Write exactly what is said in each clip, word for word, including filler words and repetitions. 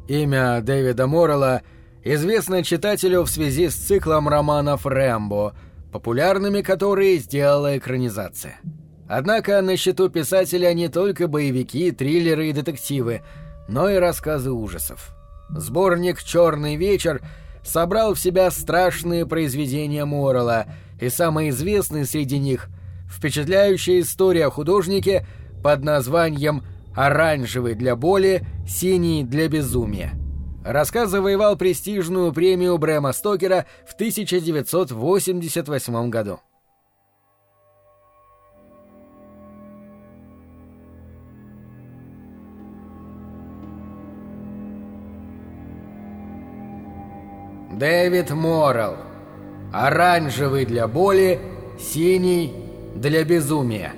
Имя Дэвида Моррелла известно читателю в связи с циклом романов «Рэмбо», популярными которые сделала экранизация. Однако на счету писателя не только боевики, триллеры и детективы, но и рассказы ужасов. Сборник «Черный вечер» собрал в себя страшные произведения Моррелла, и самый известный среди них — впечатляющая история о художнике под названием «Оранжевый для боли, синий для безумия». Рассказ завоевал престижную премию Брэма Стокера в тысяча девятьсот восемьдесят восьмом году. Дэвид Моррелл. Оранжевый для боли, синий для безумия.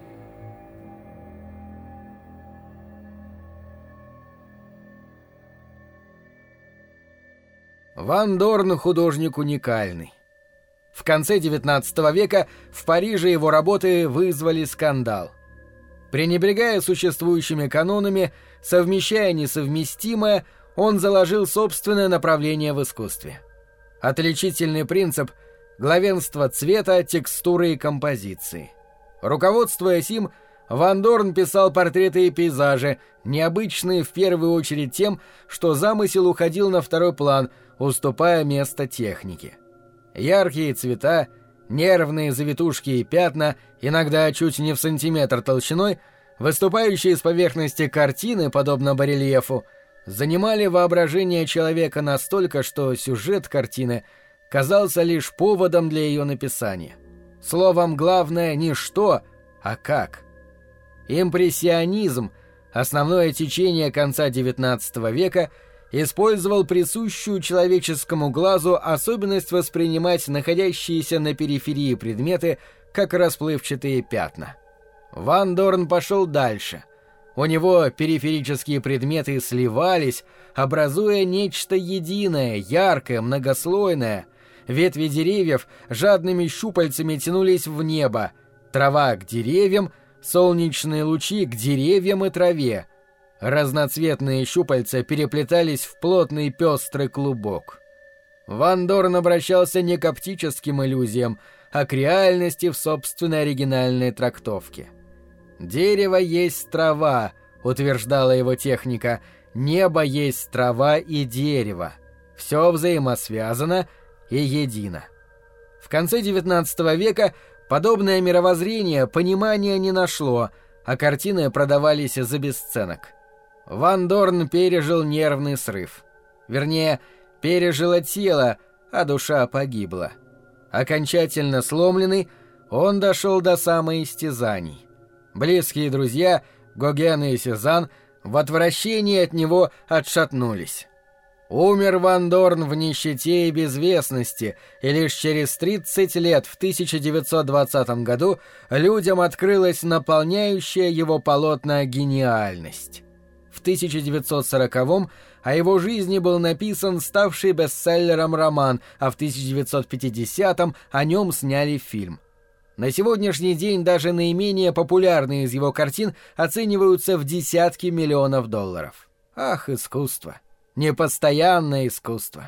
Ван Дорн — художник уникальный. В конце девятнадцатого века в Париже его работы вызвали скандал. Пренебрегая существующими канонами, совмещая несовместимое, он заложил собственное направление в искусстве. Отличительный принцип — главенство цвета, текстуры и композиции. Руководствуясь им, Ван Дорн писал портреты и пейзажи, необычные в первую очередь тем, что замысел уходил на второй план, уступая место технике. Яркие цвета, нервные завитушки и пятна, иногда чуть не в сантиметр толщиной, выступающие из поверхности картины, подобно барельефу, занимали воображение человека настолько, что сюжет картины казался лишь поводом для ее написания. Словом, главное не что, а как. Импрессионизм, основное течение конца девятнадцатого века, использовал присущую человеческому глазу особенность воспринимать находящиеся на периферии предметы как расплывчатые пятна. Ван Дорн пошел дальше. У него периферические предметы сливались, образуя нечто единое, яркое, многослойное. Ветви деревьев жадными щупальцами тянулись в небо, трава к деревьям, солнечные лучи к деревьям и траве. Разноцветные щупальца переплетались в плотный пестрый клубок. Ван Дорн обращался не к оптическим иллюзиям, а к реальности в собственной оригинальной трактовке. «Дерево есть трава», — утверждала его техника, — «небо есть трава и дерево. Все взаимосвязано и едино». В конце девятнадцатого века подобное мировоззрение понимания не нашло, а картины продавались за бесценок. Ван Дорн пережил нервный срыв. Вернее, пережило тело, а душа погибла. Окончательно сломленный, он дошел до самоистязаний. Близкие друзья, Гоген и Сезанн, в отвращении от него отшатнулись. Умер Ван Дорн в нищете и безвестности, и лишь через тридцать лет, в тысяча девятьсот двадцатом году, людям открылась наполняющая его полотна гениальность. В тысяча девятьсот сороковом о его жизни был написан ставший бестселлером роман, а в тысяча девятьсот пятидесятом о нем сняли фильм. На сегодняшний день даже наименее популярные из его картин оцениваются в десятки миллионов долларов. Ах, искусство! Непостоянное искусство!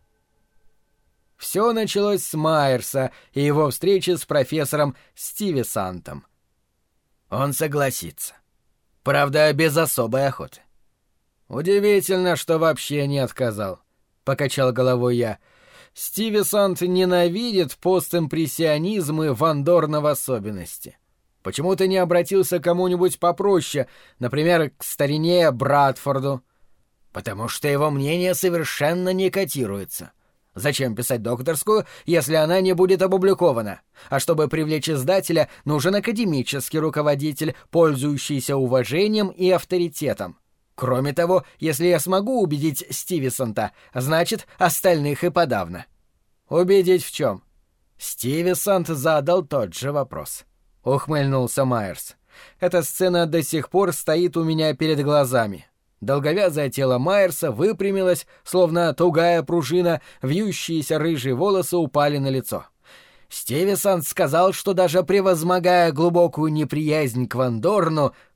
Все началось с Майерса и его встречи с профессором Стивисантом. Он согласится. Правда, без особой охоты. Удивительно, что вообще не отказал, — покачал головой я. Стивисант ненавидит постимпрессионизм и Ван Дорна в особенности. Почему ты не обратился к кому-нибудь попроще, например, к старине Брадфорду? Потому что его мнение совершенно не котируется. Зачем писать докторскую, если она не будет опубликована? А чтобы привлечь издателя, нужен академический руководитель, пользующийся уважением и авторитетом. Кроме того, если я смогу убедить Стивисанта, значит, остальных и подавно. Убедить в чем? Стивисант задал тот же вопрос. Ухмыльнулся Майерс. Эта сцена до сих пор стоит у меня перед глазами. Долговязое тело Майерса выпрямилось, словно тугая пружина, вьющиеся рыжие волосы упали на лицо. Стивисант сказал, что даже превозмогая глубокую неприязнь к Ван Дорну,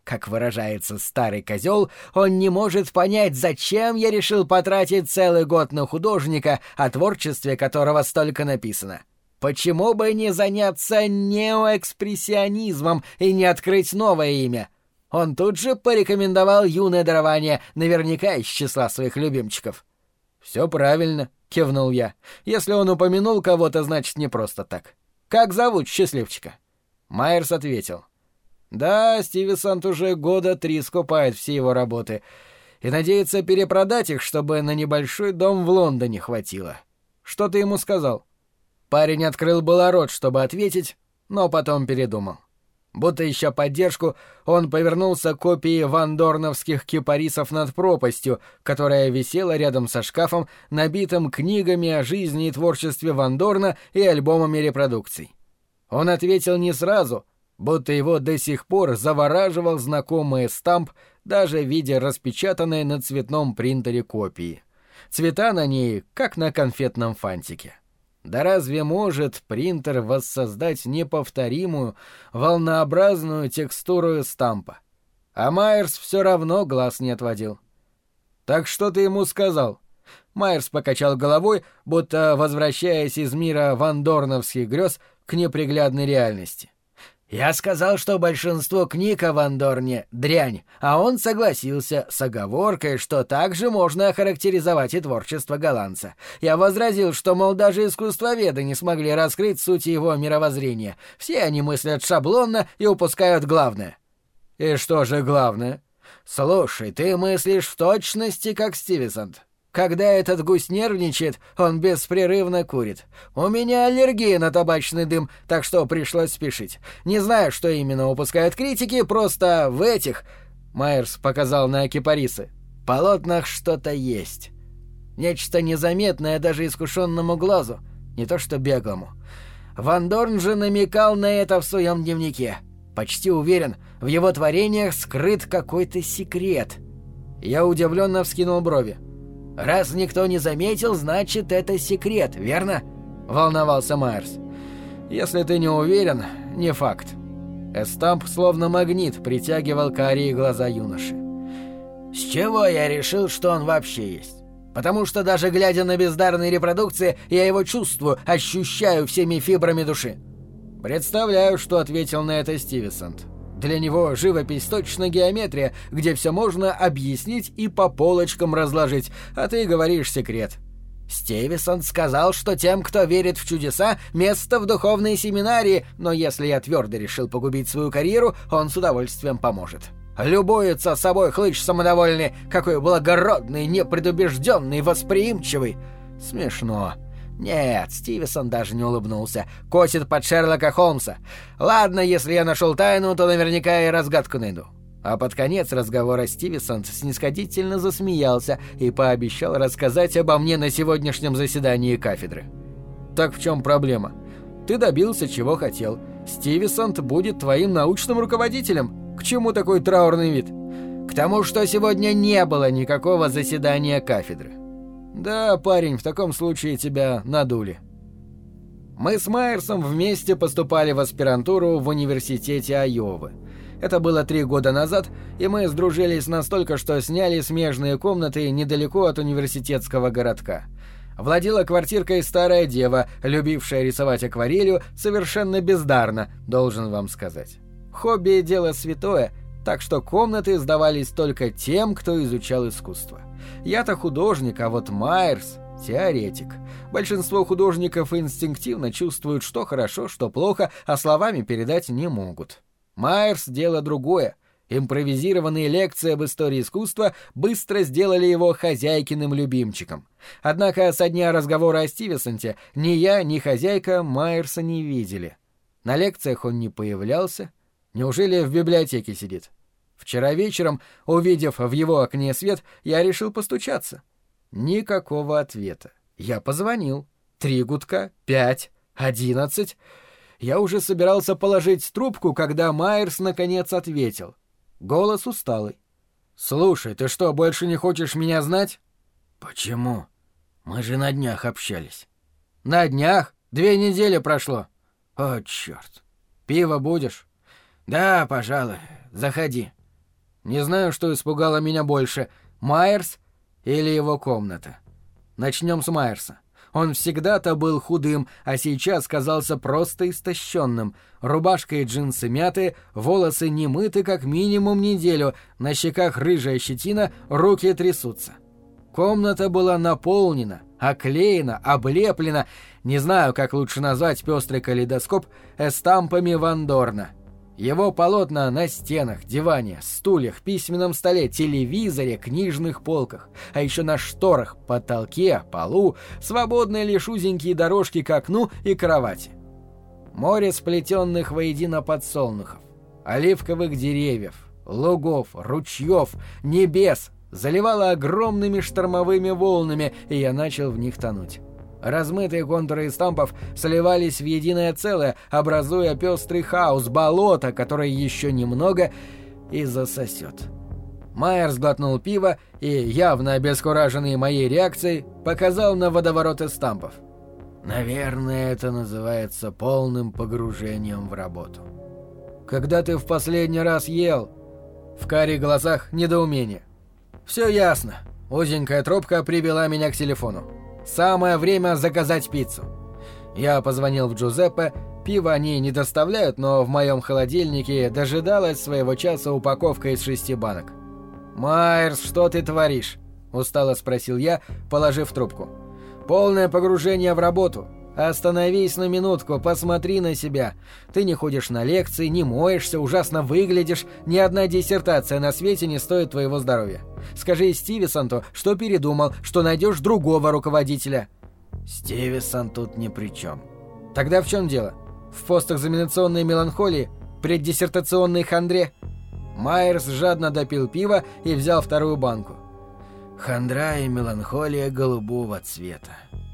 Как выражается старый козел, он не может понять, зачем я решил потратить целый год на художника, о творчестве которого столько написано. Почему бы не заняться неоэкспрессионизмом и не открыть новое имя? Он тут же порекомендовал юное дарование, наверняка из числа своих любимчиков. «Все правильно», — кивнул я. «Если он упомянул кого-то, значит, не просто так. Как зовут счастливчика?» Майерс ответил. «Да, Стивенсон уже года три скупает все его работы и надеется перепродать их, чтобы на небольшой дом в Лондоне хватило. Что ты ему сказал?» Парень открыл было рот, чтобы ответить, но потом передумал. Будто ища поддержку, он повернулся к копии вандорновских кипарисов над пропастью, которая висела рядом со шкафом, набитым книгами о жизни и творчестве Ван Дорна и альбомами репродукций. Он ответил не сразу, будто его до сих пор завораживал знакомый эстамп, даже в виде распечатанной на цветном принтере копии. Цвета на ней, как на конфетном фантике. Да разве может принтер воссоздать неповторимую, волнообразную текстуру эстампа? А Майерс все равно глаз не отводил. «Так что ты ему сказал?» Майерс покачал головой, будто возвращаясь из мира вандорновских грез к неприглядной реальности. «Я сказал, что большинство книг о Ван Дорне — дрянь, а он согласился с оговоркой, что также можно охарактеризовать и творчество голландца. Я возразил, что, мол, даже искусствоведы не смогли раскрыть суть его мировоззрения. Все они мыслят шаблонно и упускают главное». «И что же главное?» «Слушай, ты мыслишь в точности, как Стивенсон. Когда этот гусь нервничает, он беспрерывно курит. У меня аллергия на табачный дым, так что пришлось спешить. Не знаю, что именно упускают критики, просто в этих...» Майерс показал на кипарисы. «Полотнах что-то есть. Нечто незаметное даже искушенному глазу, не то что беглому. Ван Дорн же намекал на это в своем дневнике. Почти уверен, в его творениях скрыт какой-то секрет». Я удивленно вскинул брови. «Раз никто не заметил, значит, это секрет, верно?» — волновался Майерс. «Если ты не уверен, не факт». Эстамп словно магнит притягивал карие глаза юноши. «С чего я решил, что он вообще есть? Потому что даже глядя на бездарные репродукции, я его чувствую, ощущаю всеми фибрами души». Представляю, что ответил на это Стивенсон. Для него живопись точно геометрия, где все можно объяснить и по полочкам разложить, а ты говоришь секрет. Стивенсон сказал, что тем, кто верит в чудеса, место в духовной семинарии, но если я твердо решил погубить свою карьеру, он с удовольствием поможет. Любуется собой хлыщ самодовольный, какой благородный, непредубежденный, восприимчивый. Смешно. Нет, Стивенсон даже не улыбнулся. Косит под Шерлока Холмса. Ладно, если я нашел тайну, то наверняка и разгадку найду. А под конец разговора Стивенсон снисходительно засмеялся и пообещал рассказать обо мне на сегодняшнем заседании кафедры. Так в чем проблема? Ты добился, чего хотел. Стивенсон будет твоим научным руководителем. К чему такой траурный вид? К тому, что сегодня не было никакого заседания кафедры. «Да, парень, в таком случае тебя надули». Мы с Майерсом вместе поступали в аспирантуру в университете Айовы. Это было три года назад, и мы сдружились настолько, что сняли смежные комнаты недалеко от университетского городка. Владела квартиркой старая дева, любившая рисовать акварелью совершенно бездарно, должен вам сказать. Хобби — дело святое, так что комнаты сдавались только тем, кто изучал искусство. Я-то художник, а вот Майерс — теоретик. Большинство художников инстинктивно чувствуют, что хорошо, что плохо, а словами передать не могут. Майерс — дело другое. Импровизированные лекции об истории искусства быстро сделали его хозяйкиным любимчиком. Однако со дня разговора о Стивенсонте ни я, ни хозяйка Майерса не видели. На лекциях он не появлялся. Неужели в библиотеке сидит? Вчера вечером, увидев в его окне свет, я решил постучаться. Никакого ответа. Я позвонил. Три гудка, пять, одиннадцать. Я уже собирался положить трубку, когда Майерс наконец ответил. Голос усталый. «Слушай, ты что, больше не хочешь меня знать?» «Почему? Мы же на днях общались». «На днях? Две недели прошло». «О, черт! Пиво будешь?» «Да, пожалуй. Заходи». Не знаю, что испугало меня больше — Майерс или его комната. Начнем с Майерса. Он всегда-то был худым, а сейчас казался просто истощенным. Рубашка и джинсы мяты, волосы не мыты как минимум неделю, на щеках рыжая щетина, руки трясутся. Комната была наполнена, оклеена, облеплена, не знаю, как лучше назвать пестрый калейдоскоп, эстампами Ван Дорна. Его полотна на стенах, диване, стульях, письменном столе, телевизоре, книжных полках, а еще на шторах, потолке, полу, свободные лишь узенькие дорожки к окну и кровати. Море сплетенных воедино подсолнухов, оливковых деревьев, лугов, ручьев, небес заливало огромными штормовыми волнами, и я начал в них тонуть. Размытые контуры эстампов сливались в единое целое, образуя пестрый хаос, болото, которое еще немного и засосет. Майерс глотнул пиво и, явно обескураженный моей реакцией, показал на водоворот эстампов. «Наверное, это называется полным погружением в работу». «Когда ты в последний раз ел?» В карих глазах недоумение. «Все ясно». Узенькая трубка привела меня к телефону. Самое время заказать пиццу. Я позвонил в Джузеппе. Пиво они не доставляют, но в моем холодильнике дожидалась своего часа упаковка из шести банок. «Майерс, что ты творишь?» — устало спросил я, положив трубку. «Полное погружение в работу. Остановись на минутку, посмотри на себя. Ты не ходишь на лекции, не моешься, ужасно выглядишь. Ни одна диссертация на свете не стоит твоего здоровья. Скажи Стивисонту, что передумал, что найдешь другого руководителя». «Стивисон тут ни при чем». «Тогда в чем дело? В постэкзаменационной меланхолии? Преддиссертационной хандре?» Майерс жадно допил пиво и взял вторую банку. «Хандра и меланхолия голубого цвета.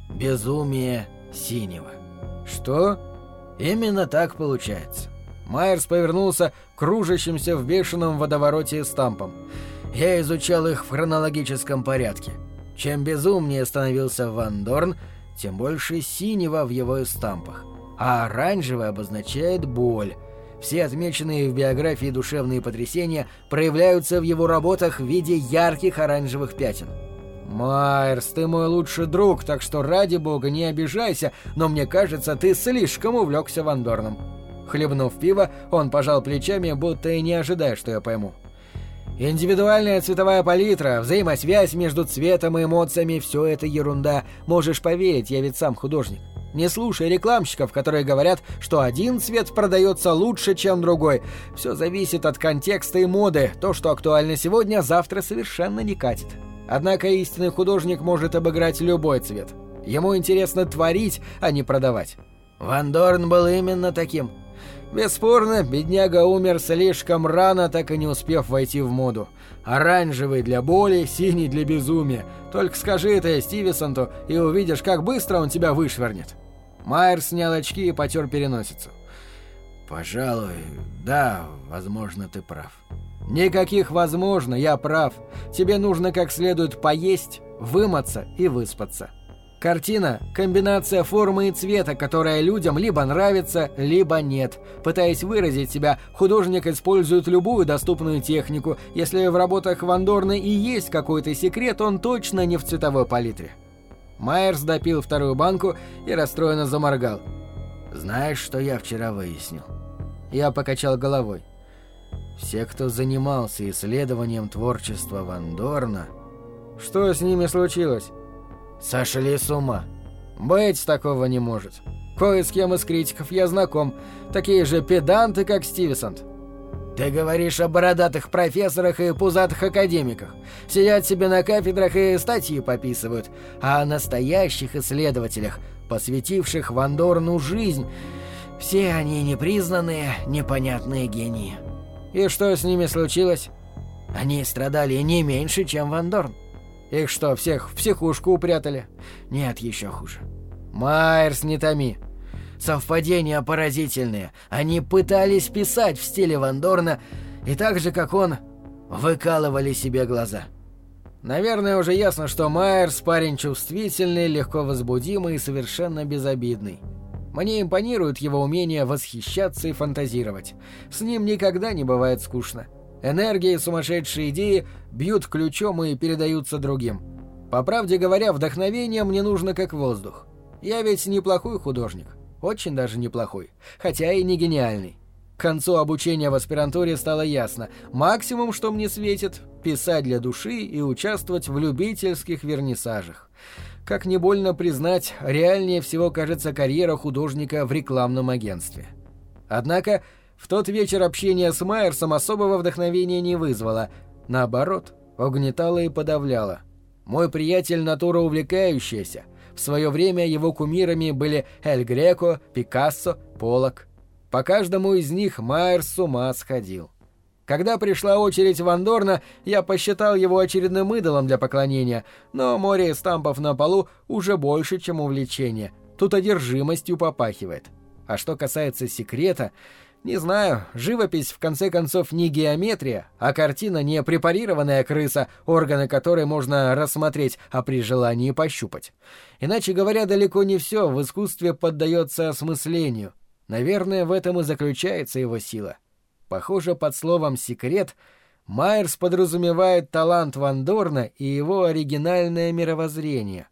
Безумие синего». «Что?» «Именно так получается». Майерс повернулся к кружащимся в бешеном водовороте эстампам. «Я изучал их в хронологическом порядке. Чем безумнее становился Ван Дорн, тем больше синего в его эстампах. А оранжевый обозначает боль. Все отмеченные в биографии душевные потрясения проявляются в его работах в виде ярких оранжевых пятен». «Майерс, ты мой лучший друг, так что ради бога не обижайся, но мне кажется, ты слишком увлекся Ван Дорном». Хлебнув пиво, он пожал плечами, будто и не ожидая, что я пойму. «Индивидуальная цветовая палитра, взаимосвязь между цветом и эмоциями — все это ерунда. Можешь поверить, я ведь сам художник. Не слушай рекламщиков, которые говорят, что один цвет продается лучше, чем другой. Все зависит от контекста и моды. То, что актуально сегодня, завтра совершенно не катит. Однако истинный художник может обыграть любой цвет. Ему интересно творить, а не продавать. Ван Дорн был именно таким. Бесспорно, бедняга умер слишком рано, так и не успев войти в моду. Оранжевый для боли, синий для безумия. Только скажи это Стивисонту, и увидишь, как быстро он тебя вышвырнет». Майерс снял очки и потер переносицу. «Пожалуй, да, возможно, ты прав». «Никаких «возможно», я прав. Тебе нужно как следует поесть, вымыться и выспаться». Картина — комбинация формы и цвета, которая людям либо нравится, либо нет. Пытаясь выразить себя, художник использует любую доступную технику. Если в работах Ван Дорна и есть какой-то секрет, он точно не в цветовой палитре. Майерс допил вторую банку и расстроенно заморгал. «Знаешь, что я вчера выяснил?» Я покачал головой. «Все, кто занимался исследованием творчества Ван Дорна...» «Что с ними случилось?» «Сошли с ума. Быть такого не может. Кое с кем из критиков я знаком. Такие же педанты, как Стивисонт». «Ты говоришь о бородатых профессорах и пузатых академиках. Сидят себе на кафедрах и статьи пописывают. А о настоящих исследователях, посвятивших Ван Дорну жизнь, все они непризнанные, непонятные гении». «И что с ними случилось?» «Они страдали не меньше, чем Ван Дорн». «Их что, всех в психушку упрятали?» «Нет, еще хуже». «Майерс, не томи». «Совпадения поразительные. Они пытались писать в стиле Ван Дорна, и так же, как он, выкалывали себе глаза». Наверное, уже ясно, что Майерс парень чувствительный, легко возбудимый и совершенно безобидный. Мне импонирует его умение восхищаться и фантазировать. С ним никогда не бывает скучно. Энергия и сумасшедшие идеи бьют ключом и передаются другим. По правде говоря, вдохновение мне нужно как воздух. Я ведь неплохой художник, очень даже неплохой, хотя и не гениальный. К концу обучения в аспирантуре стало ясно, максимум, что мне светит – писать для души и участвовать в любительских вернисажах. Как не больно признать, реальнее всего кажется карьера художника в рекламном агентстве. Однако в тот вечер общение с Майерсом особого вдохновения не вызвало, наоборот, угнетало и подавляло. Мой приятель натура увлекающаяся, в свое время его кумирами были Эль Греко, Пикассо, Поллок. По каждому из них Майерс с ума сходил. Когда пришла очередь Ван Дорна, я посчитал его очередным идолом для поклонения, но море стампов на полу уже больше, чем увлечение. Тут одержимостью попахивает. А что касается секрета, не знаю, живопись в конце концов не геометрия, а картина не препарированная крыса, органы которой можно рассмотреть, а при желании пощупать. Иначе говоря, далеко не все в искусстве поддается осмыслению. Наверное, в этом и заключается его сила. Похоже, под словом «секрет» Майерс подразумевает талант Ван Дорна и его оригинальное мировоззрение.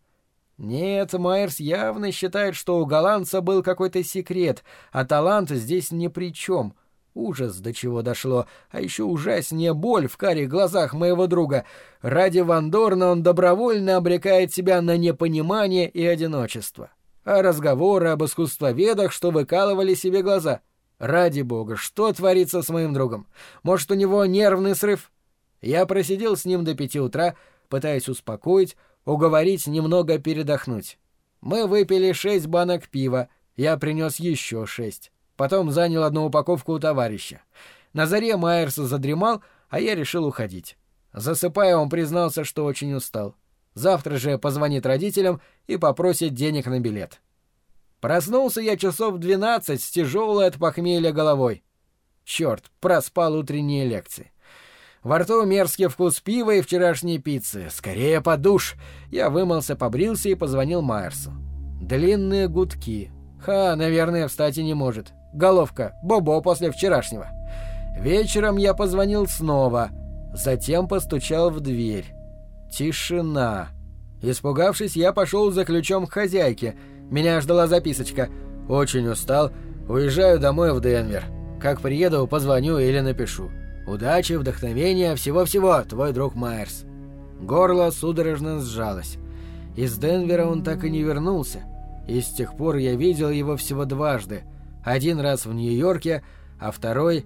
Нет, Майерс явно считает, что у голландца был какой-то секрет, а талант здесь ни при чем. Ужас, до чего дошло, а еще ужаснее боль в карих глазах моего друга. Ради Ван Дорна он добровольно обрекает себя на непонимание и одиночество. А разговоры об искусствоведах, что выкалывали себе глаза. Ради бога, что творится с моим другом? Может, у него нервный срыв? Я просидел с ним до пяти утра, пытаясь успокоить, уговорить немного передохнуть. Мы выпили шесть банок пива, я принес еще шесть. Потом занял одну упаковку у товарища. На заре Майерс задремал, а я решил уходить. Засыпая, он признался, что очень устал. Завтра же позвонит родителям и попросит денег на билет. Проснулся я часов в двенадцать с тяжелой от похмелья головой. Черт, проспал утренние лекции. Во рту мерзкий вкус пива и вчерашней пиццы. Скорее под душ. Я вымылся, побрился и позвонил Майерсу. Длинные гудки. Ха, наверное, встать и не может. Головка, бобо после вчерашнего. Вечером я позвонил снова. Затем постучал в дверь. Тишина. Испугавшись, я пошел за ключом к хозяйке. Меня ждала записочка. «Очень устал. Уезжаю домой в Денвер. Как приеду, позвоню или напишу. Удачи, вдохновения, всего-всего, твой друг Майерс». Горло судорожно сжалось. Из Денвера он так и не вернулся. И с тех пор я видел его всего дважды. Один раз в Нью-Йорке, а второй...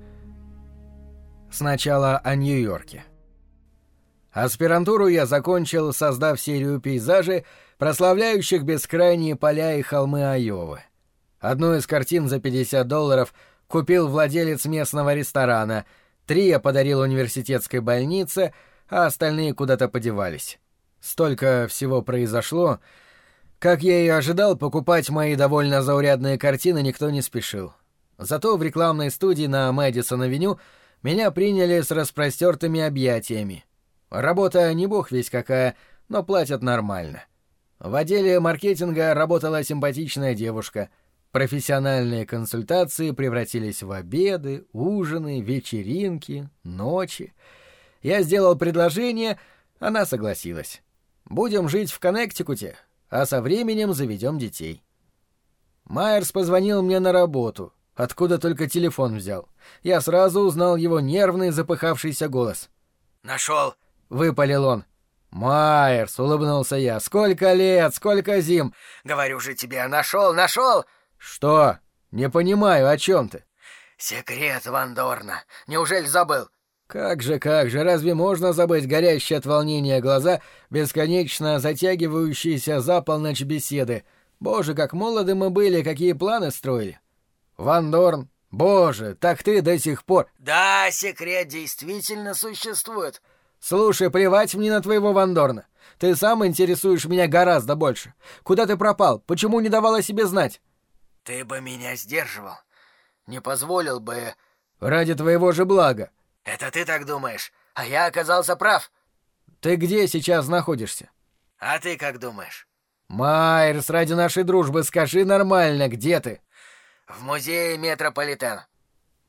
Сначала о Нью-Йорке. Аспирантуру я закончил, создав серию пейзажей, прославляющих бескрайние поля и холмы Айовы. Одну из картин за пятьдесят долларов купил владелец местного ресторана, три я подарил университетской больнице, а остальные куда-то подевались. Столько всего произошло. Как я и ожидал, покупать мои довольно заурядные картины никто не спешил. Зато в рекламной студии на Мэдисон-авеню меня приняли с распростертыми объятиями. Работа не бог весть какая, но платят нормально. В отделе маркетинга работала симпатичная девушка. Профессиональные консультации превратились в обеды, ужины, вечеринки, ночи. Я сделал предложение, она согласилась. Будем жить в Коннектикуте, а со временем заведем детей. Майерс позвонил мне на работу, откуда только телефон взял. Я сразу узнал его нервный, запыхавшийся голос. «Нашел!» — выпалил он. «Майерс!» — улыбнулся я. «Сколько лет, сколько зим!» «Говорю же тебе, нашел, нашел!» «Что? Не понимаю, о чем ты?» «Секрет Ван Дорна. Неужели забыл?» «Как же, как же, разве можно забыть горящие от волнения глаза, бесконечно затягивающиеся за полночь беседы? Боже, как молоды мы были, какие планы строили!» «Ван Дорн? Боже, так ты до сих пор...» «Да, секрет действительно существует». «Слушай, плевать мне на твоего Ван Дорна. Ты сам интересуешь меня гораздо больше. Куда ты пропал? Почему не давал о себе знать?» «Ты бы меня сдерживал. Не позволил бы...» «Ради твоего же блага». «Это ты так думаешь, а я оказался прав». «Ты где сейчас находишься?» «А ты как думаешь?» «Майерс, ради нашей дружбы скажи нормально, где ты?» «В музее Метрополитен».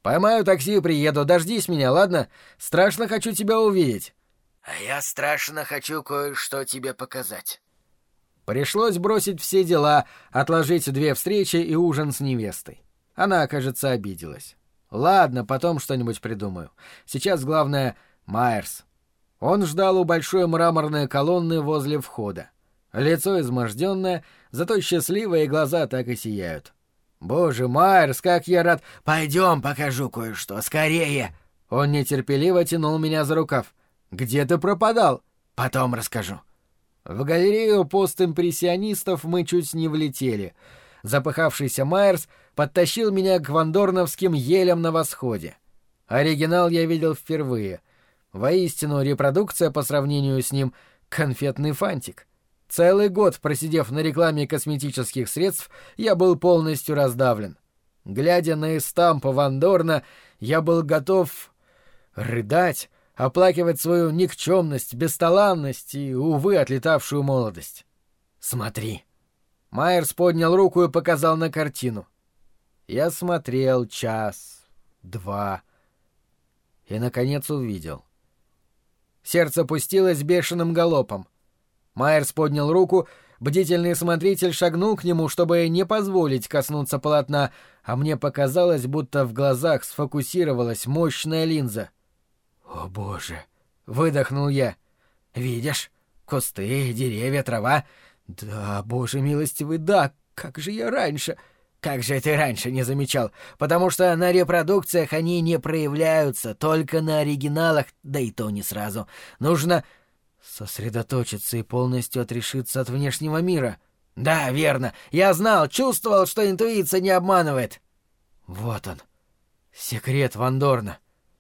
Поймаю такси и приеду, дождись меня, ладно? Страшно хочу тебя увидеть». «А я страшно хочу кое-что тебе показать». Пришлось бросить все дела, отложить две встречи и ужин с невестой. Она, кажется, обиделась. Ладно, потом что-нибудь придумаю. Сейчас главное — Майерс. Он ждал у большой мраморной колонны возле входа. Лицо изможденное, зато счастливые глаза так и сияют. «Боже, Майерс, как я рад!» «Пойдем, покажу кое-что, скорее!» Он нетерпеливо тянул меня за рукав. «Где ты пропадал?» «Потом расскажу». В галерею постимпрессионистов мы чуть не влетели. Запыхавшийся Майерс подтащил меня к вандорновским елям на восходе. Оригинал я видел впервые. Воистину, репродукция по сравнению с ним — конфетный фантик. Целый год, просидев на рекламе косметических средств, я был полностью раздавлен. Глядя на эстампы Ван Дорна, я был готов рыдать, оплакивать свою никчемность, бесталанность и, увы, отлетавшую молодость. «Смотри». Майерс поднял руку и показал на картину. Я смотрел час, два и, наконец, увидел. Сердце пустилось бешеным галопом. Майерс поднял руку, бдительный смотритель шагнул к нему, чтобы не позволить коснуться полотна, а мне показалось, будто в глазах сфокусировалась мощная линза. «О, Боже!» — выдохнул я. «Видишь? Кусты, деревья, трава. Да, Боже милостивый, да, как же я раньше...» «Как же ты раньше не замечал? Потому что на репродукциях они не проявляются, только на оригиналах, да и то не сразу. Нужно сосредоточиться и полностью отрешиться от внешнего мира». «Да, верно. Я знал, чувствовал, что интуиция не обманывает». Вот он. Секрет Ван Дорна.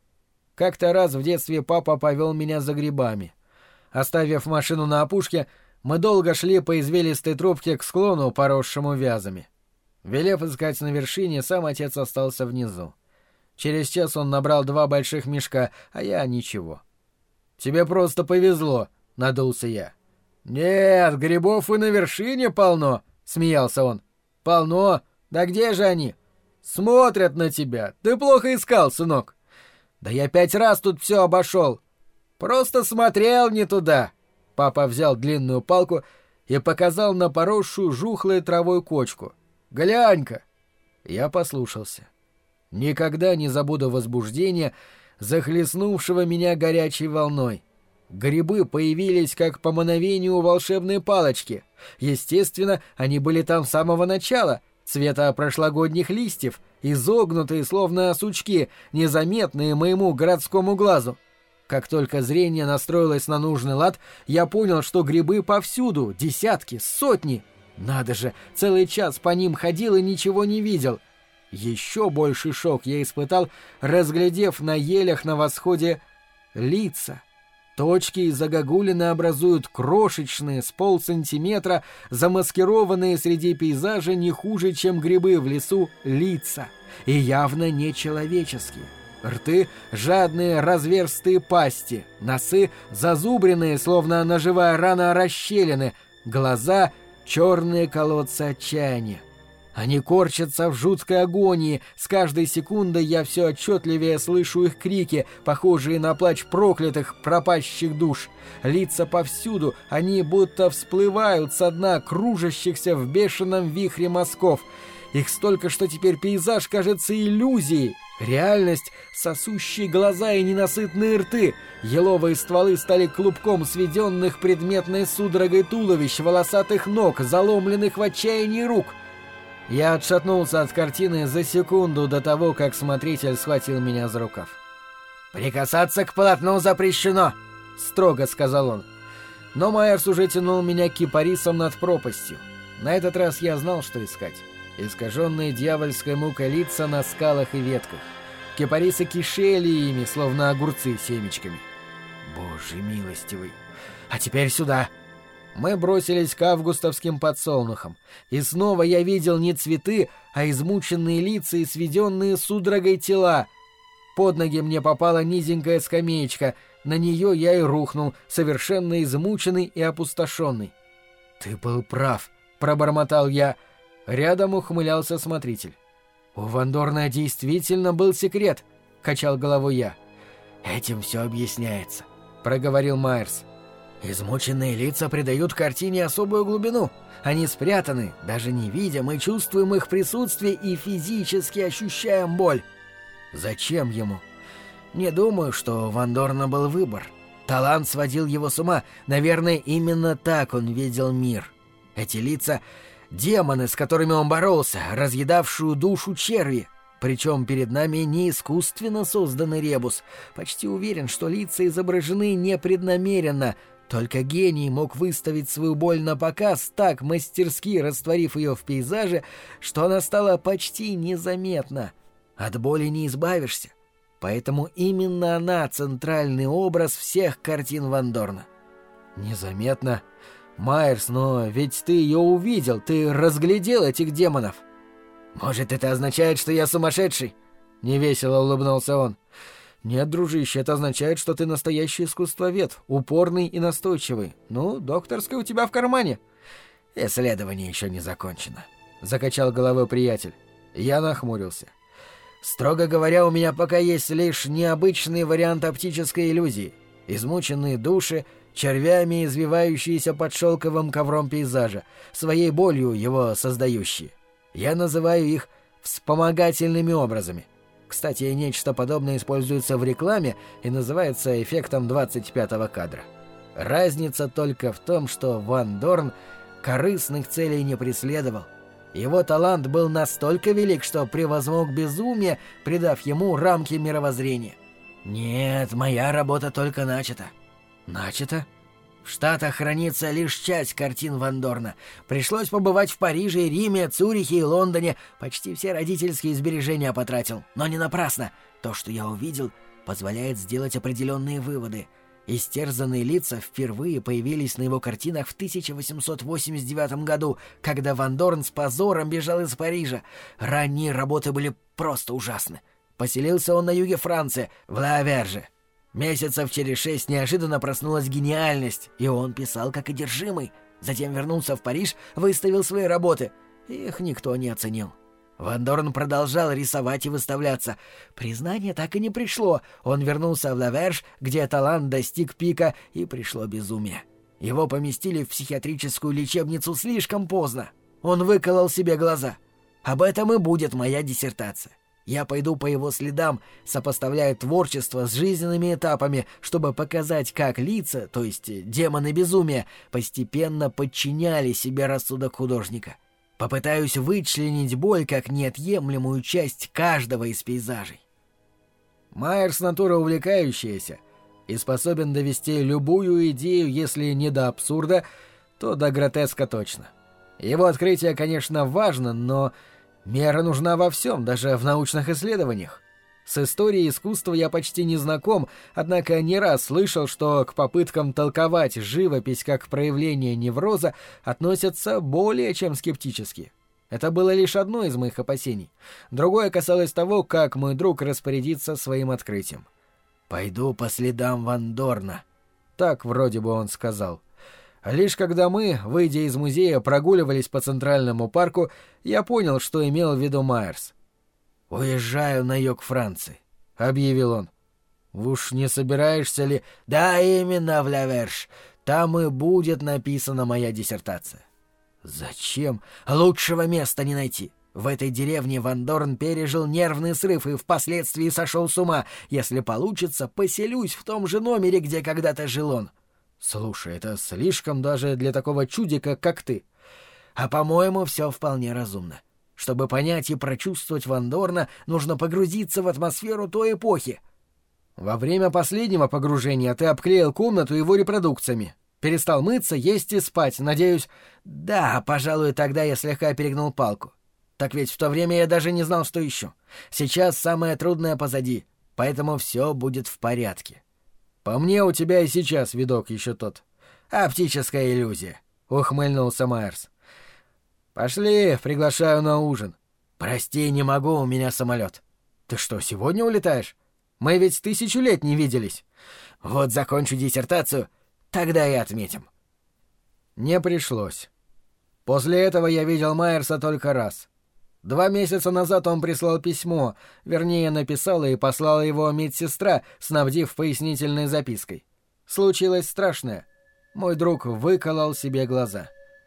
Как-то раз в детстве папа повел меня за грибами. Оставив машину на опушке, мы долго шли по извилистой тропке к склону, поросшему вязами. Велев искать на вершине, сам отец остался внизу. Через час он набрал два больших мешка, а я ничего. «Тебе просто повезло», — надулся я. «Нет, грибов и на вершине полно», — смеялся он. «Полно? Да где же они?» «Смотрят на тебя. Ты плохо искал, сынок». «Да я пять раз тут все обошел. Просто смотрел не туда». Папа взял длинную палку и показал на поросшую жухлой травой кочку. «Глянь-ка!» Я послушался. Никогда не забуду возбуждения, захлестнувшего меня горячей волной. Грибы появились как по мановению волшебной палочки. Естественно, они были там с самого начала, цвета прошлогодних листьев, изогнутые, словно сучки, незаметные моему городскому глазу. Как только зрение настроилось на нужный лад, я понял, что грибы повсюду, десятки, сотни. Надо же, целый час по ним ходил и ничего не видел. Еще больший шок я испытал, разглядев на елях на восходе лица. Точки и загогулины образуют крошечные, с полсантиметра, замаскированные среди пейзажа не хуже, чем грибы в лесу, лица. И явно нечеловеческие. Рты — жадные разверстые пасти, носы — зазубренные, словно ножевая рана расщелины, глаза — черные колодцы отчаяния. Они корчатся в жуткой агонии, с каждой секундой я все отчетливее слышу их крики, похожие на плач проклятых, пропащих душ. Лица повсюду, они будто всплывают со дна кружащихся в бешеном вихре мазков. Их столько, что теперь пейзаж кажется иллюзией. Реальность — сосущие глаза и ненасытные рты. Еловые стволы стали клубком сведенных предметной судорогой туловищ, волосатых ног, заломленных в отчаянии рук. Я отшатнулся от картины за секунду до того, как смотритель схватил меня за рукав. «Прикасаться к полотну запрещено!» — строго сказал он. Но Майерс уже тянул меня кипарисом над пропастью. На этот раз я знал, что искать. Искаженные дьявольской мукой лица на скалах и ветках. Кипарисы кишели ими, словно огурцы семечками. Боже милостивый! А теперь сюда! Мы бросились к августовским подсолнухам, и снова я видел не цветы, а измученные лица и сведенные судорогой тела. Под ноги мне попала низенькая скамеечка, на нее я и рухнул, совершенно измученный и опустошенный. «Ты был прав», — пробормотал я. Рядом ухмылялся смотритель. «У Ван Дорна действительно был секрет», — качал головой я. «Этим все объясняется», — проговорил Майерс. «Измученные лица придают картине особую глубину. Они спрятаны, даже не видя, мы чувствуем их присутствие и физически ощущаем боль». «Зачем ему?» «Не думаю, что у Ван Дорна был выбор. Талант сводил его с ума. Наверное, именно так он видел мир. Эти лица — демоны, с которыми он боролся, разъедавшую душу черви. Причем перед нами не искусственно созданный ребус. Почти уверен, что лица изображены непреднамеренно. Только гений мог выставить свою боль на показ, так мастерски растворив ее в пейзаже, что она стала почти незаметна. От боли не избавишься. Поэтому именно она — центральный образ всех картин Ван Дорна». «Незаметно? Майерс, но ведь ты ее увидел, ты разглядел этих демонов». «Может, это означает, что я сумасшедший?» — невесело улыбнулся он. «Нет, дружище, это означает, что ты настоящий искусствовед, упорный и настойчивый. Ну, докторская у тебя в кармане». «Исследование еще не закончено», — закачал головой приятель. Я нахмурился. «Строго говоря, у меня пока есть лишь необычный вариант оптической иллюзии. Измученные души, червями извивающиеся под шелковым ковром пейзажа, своей болью его создающие. Я называю их вспомогательными образами. Кстати, нечто подобное используется в рекламе и называется эффектом двадцать пятого кадра. Разница только в том, что Ван Дорн корыстных целей не преследовал. Его талант был настолько велик, что превозмог безумие, придав ему рамки мировоззрения. Нет, моя работа только начата». «Начата?» «В Штатах хранится лишь часть картин Ван Дорна. Пришлось побывать в Париже, Риме, Цюрихе и Лондоне. Почти все родительские сбережения потратил. Но не напрасно. То, что я увидел, позволяет сделать определенные выводы. Истерзанные лица впервые появились на его картинах в тысяча восемьсот восемьдесят девятом году, когда Ван Дорн с позором бежал из Парижа. Ранние работы были просто ужасны. Поселился он на юге Франции, в Ла-Верже. Месяцев через шесть неожиданно проснулась гениальность, и он писал как одержимый. Затем вернулся в Париж, выставил свои работы. Их никто не оценил. Ван Дорн продолжал рисовать и выставляться. Признание так и не пришло. Он вернулся в Ла-Верж, где талант достиг пика, и пришло безумие. Его поместили в психиатрическую лечебницу слишком поздно. Он выколол себе глаза. Об этом и будет моя диссертация. Я пойду по его следам, сопоставляя творчество с жизненными этапами, чтобы показать, как лица, то есть демоны безумия, постепенно подчиняли себе рассудок художника. Попытаюсь вычленить боль как неотъемлемую часть каждого из пейзажей». Майерс — натура увлекающаяся и способен довести любую идею, если не до абсурда, то до гротеска точно. Его открытие, конечно, важно, но мера нужна во всем, даже в научных исследованиях. С историей искусства я почти не знаком, однако не раз слышал, что к попыткам толковать живопись как проявление невроза относятся более чем скептически. Это было лишь одно из моих опасений. Другое касалось того, как мой друг распорядится своим открытием. «Пойду по следам Ван Дорна», — так вроде бы он сказал. Лишь когда мы, выйдя из музея, прогуливались по Центральному парку, я понял, что имел в виду Майерс. «Уезжаю на юг Франции», — объявил он. «Уж не собираешься ли...» «Да, именно в Ла-Верж. Там и будет написана моя диссертация». «Зачем? Лучшего места не найти. В этой деревне Ван Дорн пережил нервный срыв и впоследствии сошел с ума. Если получится, поселюсь в том же номере, где когда-то жил он». «Слушай, это слишком даже для такого чудика, как ты». «А по-моему, все вполне разумно. Чтобы понять и прочувствовать Ван Дорна, нужно погрузиться в атмосферу той эпохи». «Во время последнего погружения ты обклеил комнату его репродукциями. Перестал мыться, есть и спать, надеюсь...» «Да, пожалуй, тогда я слегка перегнул палку. Так ведь в то время я даже не знал, что ищу. Сейчас самое трудное позади, поэтому все будет в порядке». «По мне, у тебя и сейчас видок еще тот». «Оптическая иллюзия», — ухмыльнулся Майерс. «Пошли, приглашаю на ужин». «Прости, не могу, у меня самолет». «Ты что, сегодня улетаешь? Мы ведь тысячу лет не виделись». «Вот закончу диссертацию, тогда и отметим». Не пришлось. После этого я видел Майерса только раз. Два месяца назад он прислал письмо, вернее, написала и послала его медсестра, снабдив пояснительной запиской. Случилось страшное. Мой друг выколол себе глаза.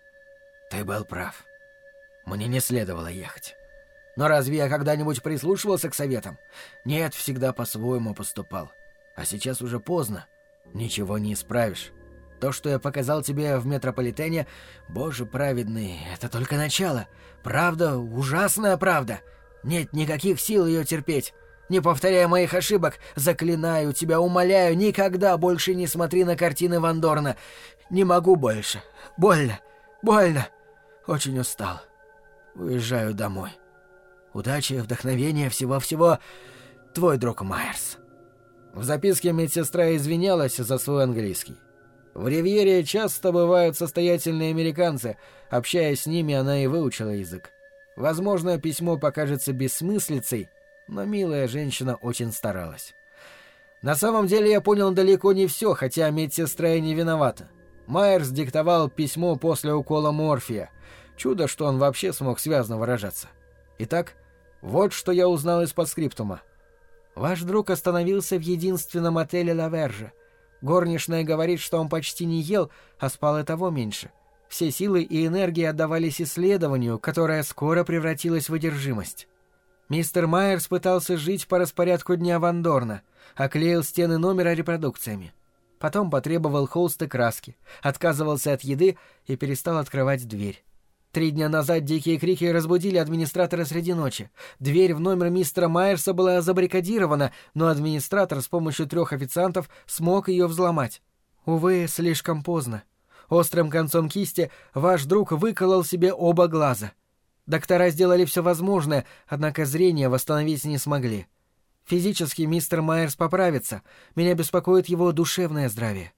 Ты был прав. Мне не следовало ехать. Но разве я когда-нибудь прислушивался к советам? Нет, всегда по-своему поступал. А сейчас уже поздно. Ничего не исправишь. То, что я показал тебе в метрополитене, Боже праведный, это только начало. Правда, ужасная правда. Нет никаких сил ее терпеть. Не повторяй моих ошибок. Заклинаю тебя, умоляю, никогда больше не смотри на картины Ван Дорна. Не могу больше. Больно, больно. Очень устал. Уезжаю домой. Удачи, вдохновения, всего-всего. Твой друг Майерс. В записке медсестра извинялась за свой английский. В Ривьере часто бывают состоятельные американцы. Общаясь с ними, она и выучила язык. Возможно, письмо покажется бессмыслицей, но милая женщина очень старалась. На самом деле я понял далеко не все, хотя медсестра и не виновата. Майерс диктовал письмо после укола морфия. Чудо, что он вообще смог связно выражаться. Итак, вот что я узнал из подскриптума. Ваш друг остановился в единственном отеле «Ла Верже». Горничная говорит, что он почти не ел, а спал и того меньше. Все силы и энергии отдавались исследованию, которое скоро превратилось в одержимость. Мистер Майерс пытался жить по распорядку дня Ван Дорна, оклеил стены номера репродукциями. Потом потребовал холст и краски, отказывался от еды и перестал открывать дверь. Три дня назад дикие крики разбудили администратора среди ночи. Дверь в номер мистера Майерса была забаррикадирована, но администратор с помощью трех официантов смог ее взломать. Увы, слишком поздно. Острым концом кисти ваш друг выколол себе оба глаза. Доктора сделали все возможное, однако зрение восстановить не смогли. Физически мистер Майерс поправится. Меня беспокоит его душевное здравие.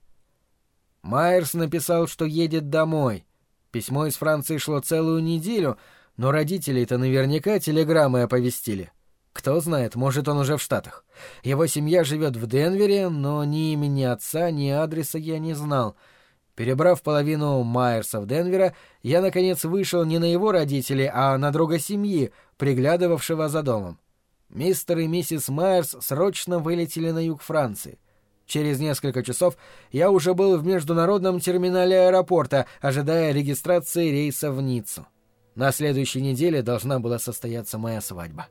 Майерс написал, что едет домой. Письмо из Франции шло целую неделю, но родителей-то наверняка телеграммой оповестили. Кто знает, может, он уже в Штатах. Его семья живет в Денвере, но ни имени отца, ни адреса я не знал. Перебрав половину Майерсов Денвера, я, наконец, вышел не на его родителей, а на друга семьи, приглядывавшего за домом. Мистер и миссис Майерс срочно вылетели на юг Франции. Через несколько часов я уже был в международном терминале аэропорта, ожидая регистрации рейса в Ниццу. На следующей неделе должна была состояться моя свадьба.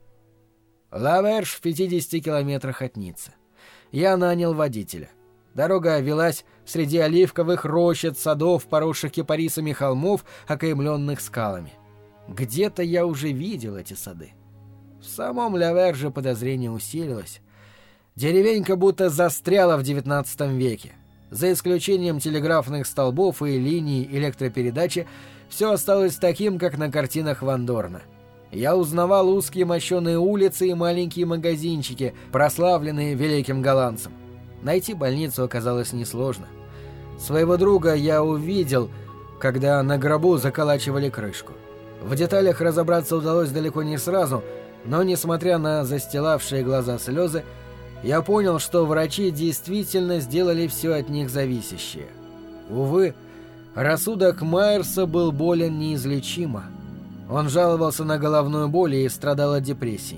Ла Верш в пятидесяти километрах от Ниццы. Я нанял водителя. Дорога велась среди оливковых рощиц, садов, поросших кипарисами холмов, окаймленных скалами. Где-то я уже видел эти сады. В самом Ла Верже подозрение усилилось. Деревенька будто застряла в девятнадцатом веке. За исключением телеграфных столбов и линий электропередачи, все осталось таким, как на картинах Ван Дорна. Я узнавал узкие мощеные улицы и маленькие магазинчики, прославленные великим голландцем. Найти больницу оказалось несложно. Своего друга я увидел, когда на гробу заколачивали крышку. В деталях разобраться удалось далеко не сразу, но, несмотря на застилавшие глаза слезы, я понял, что врачи действительно сделали все от них зависящее. Увы, рассудок Майерса был болен неизлечимо. Он жаловался на головную боль и страдал от депрессии.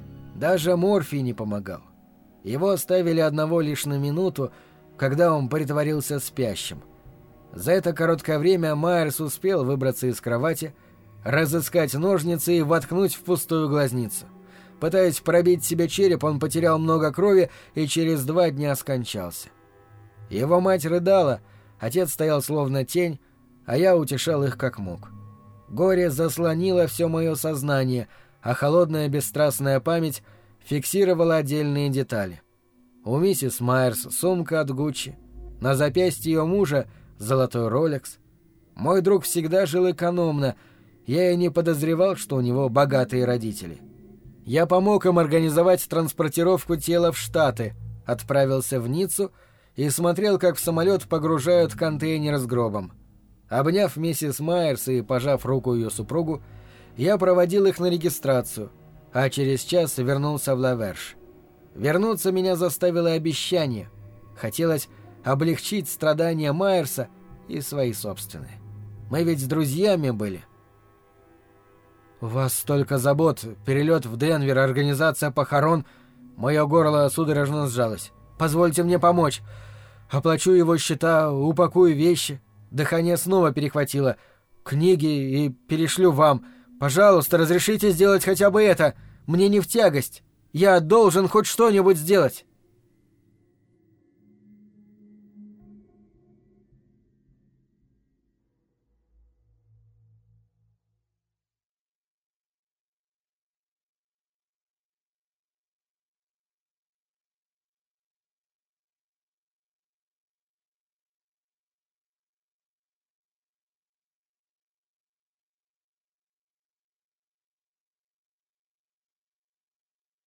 Даже морфий не помогал. Его оставили одного лишь на минуту, когда он притворился спящим. За это короткое время Майерс успел выбраться из кровати, разыскать ножницы и воткнуть в пустую глазницу. Пытаясь пробить себе череп, он потерял много крови и через два дня скончался. Его мать рыдала, отец стоял словно тень, а я утешал их как мог. Горе заслонило все мое сознание, а холодная бесстрастная память фиксировала отдельные детали. У миссис Майерс сумка от Гуччи, на запястье ее мужа золотой Ролекс. Мой друг всегда жил экономно, я и не подозревал, что у него богатые родители. Я помог им организовать транспортировку тела в Штаты, отправился в Ниццу и смотрел, как в самолет погружают контейнер с гробом. Обняв миссис Майерс и пожав руку ее супругу, я проводил их на регистрацию, а через час вернулся в Ла Верш. Вернуться меня заставило обещание. Хотелось облегчить страдания Майерса и свои собственные. Мы ведь с друзьями были. У вас столько забот, перелет в Денвер, организация похорон. Мое горло судорожно сжалось. Позвольте мне помочь. Оплачу его счета, упакую вещи. Дыхание снова перехватило. Книги и перешлю вам. Пожалуйста, разрешите сделать хотя бы это. Мне не в тягость. Я должен хоть что-нибудь сделать.